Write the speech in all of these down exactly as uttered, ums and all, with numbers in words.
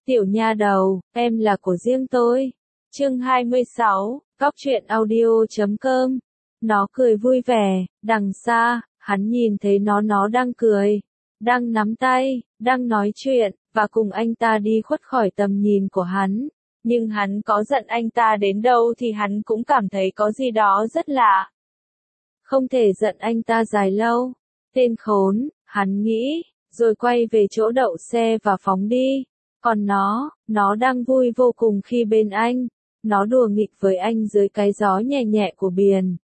Tiểu nha đầu, em là của riêng tôi. Chương hai mươi sáu, Cóc truyện audio chấm com. Nó cười vui vẻ, đằng xa, hắn nhìn thấy nó nó đang cười, đang nắm tay, đang nói chuyện, và cùng anh ta đi khuất khỏi tầm nhìn của hắn. Nhưng hắn có giận anh ta đến đâu thì hắn cũng cảm thấy có gì đó rất lạ. Không thể giận anh ta dài lâu. Tên khốn, hắn nghĩ, rồi quay về chỗ đậu xe và phóng đi. Còn nó, nó đang vui vô cùng khi bên anh. Nó đùa nghịch với anh dưới cái gió nhẹ nhẹ của biển.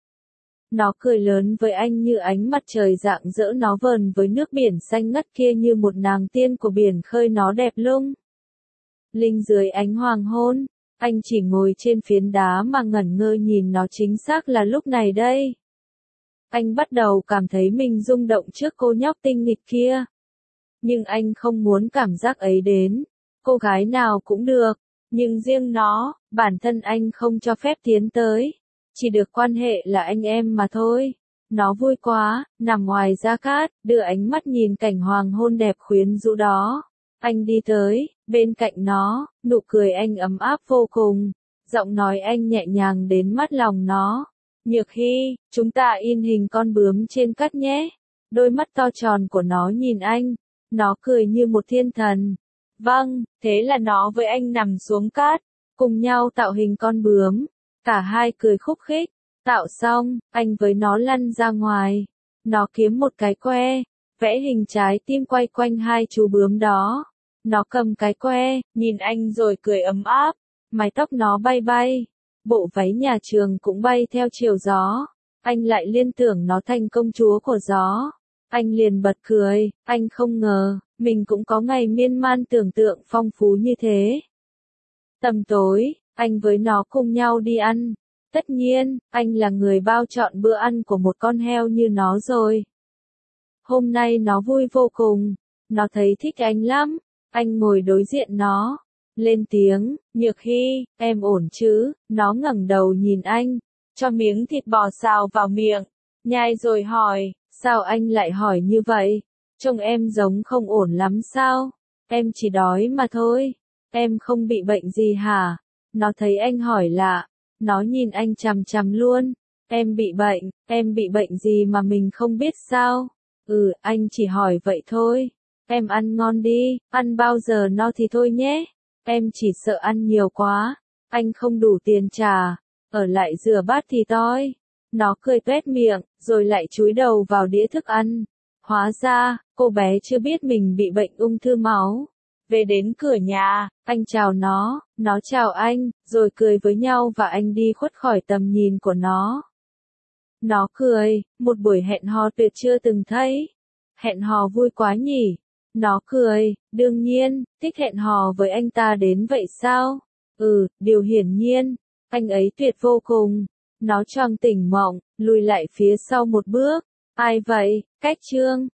Nó cười lớn với anh như ánh mặt trời rạng rỡ, nó vờn với nước biển xanh ngắt kia như một nàng tiên của biển khơi, nó đẹp lung linh dưới ánh hoàng hôn. Anh chỉ ngồi trên phiến đá mà ngẩn ngơ nhìn nó, chính xác là lúc này đây. Anh bắt đầu cảm thấy mình rung động trước cô nhóc tinh nghịch kia. Nhưng anh không muốn cảm giác ấy đến cô gái nào cũng được, nhưng riêng nó, bản thân anh không cho phép tiến tới. Chỉ được quan hệ là anh em mà thôi. Nó vui quá, nằm ngoài gia cát, đưa ánh mắt nhìn cảnh hoàng hôn đẹp quyến rũ đó. Anh đi tới, bên cạnh nó, nụ cười anh ấm áp vô cùng. Giọng nói anh nhẹ nhàng đến mắt lòng nó. Nhược Hy, chúng ta in hình con bướm trên cát nhé. Đôi mắt to tròn của nó nhìn anh. Nó cười như một thiên thần. Vâng, thế là nó với anh nằm xuống cát, cùng nhau tạo hình con bướm. Cả hai cười khúc khích. Tạo xong, anh với nó lăn ra ngoài. Nó kiếm một cái que, vẽ hình trái tim quay quanh hai chú bướm đó. Nó cầm cái que, nhìn anh rồi cười ấm áp. Mái tóc nó bay bay. Bộ váy nhà trường cũng bay theo chiều gió. Anh lại liên tưởng nó thành công chúa của gió. Anh liền bật cười, anh không ngờ, mình cũng có ngày miên man tưởng tượng phong phú như thế. Tầm tối, anh với nó cùng nhau đi ăn. Tất nhiên, anh là người bao trọn bữa ăn của một con heo như nó rồi. Hôm nay nó vui vô cùng. Nó thấy thích anh lắm. Anh ngồi đối diện nó. Lên tiếng, Nhược Hy, em ổn chứ? Nó ngẩng đầu nhìn anh. Cho miếng thịt bò xào vào miệng. Nhai rồi hỏi, sao anh lại hỏi như vậy? Trông em giống không ổn lắm sao? Em chỉ đói mà thôi. Em không bị bệnh gì hả? Nó thấy anh hỏi lạ. Nó nhìn anh chằm chằm luôn. Em bị bệnh, em bị bệnh gì mà mình không biết sao? Ừ, anh chỉ hỏi vậy thôi. Em ăn ngon đi, ăn bao giờ no thì thôi nhé. Em chỉ sợ ăn nhiều quá. Anh không đủ tiền trả. Ở lại rửa bát thì toi. Nó cười tuét miệng, rồi lại chúi đầu vào đĩa thức ăn. Hóa ra, cô bé chưa biết mình bị bệnh ung thư máu. Về đến cửa nhà, anh chào nó, nó chào anh, rồi cười với nhau và anh đi khuất khỏi tầm nhìn của nó. Nó cười, một buổi hẹn hò tuyệt chưa từng thấy. Hẹn hò vui quá nhỉ? Nó cười, đương nhiên, thích hẹn hò với anh ta đến vậy sao? Ừ, điều hiển nhiên, anh ấy tuyệt vô cùng. Nó choàng tỉnh mộng, lùi lại phía sau một bước. Ai vậy, Cách Trương?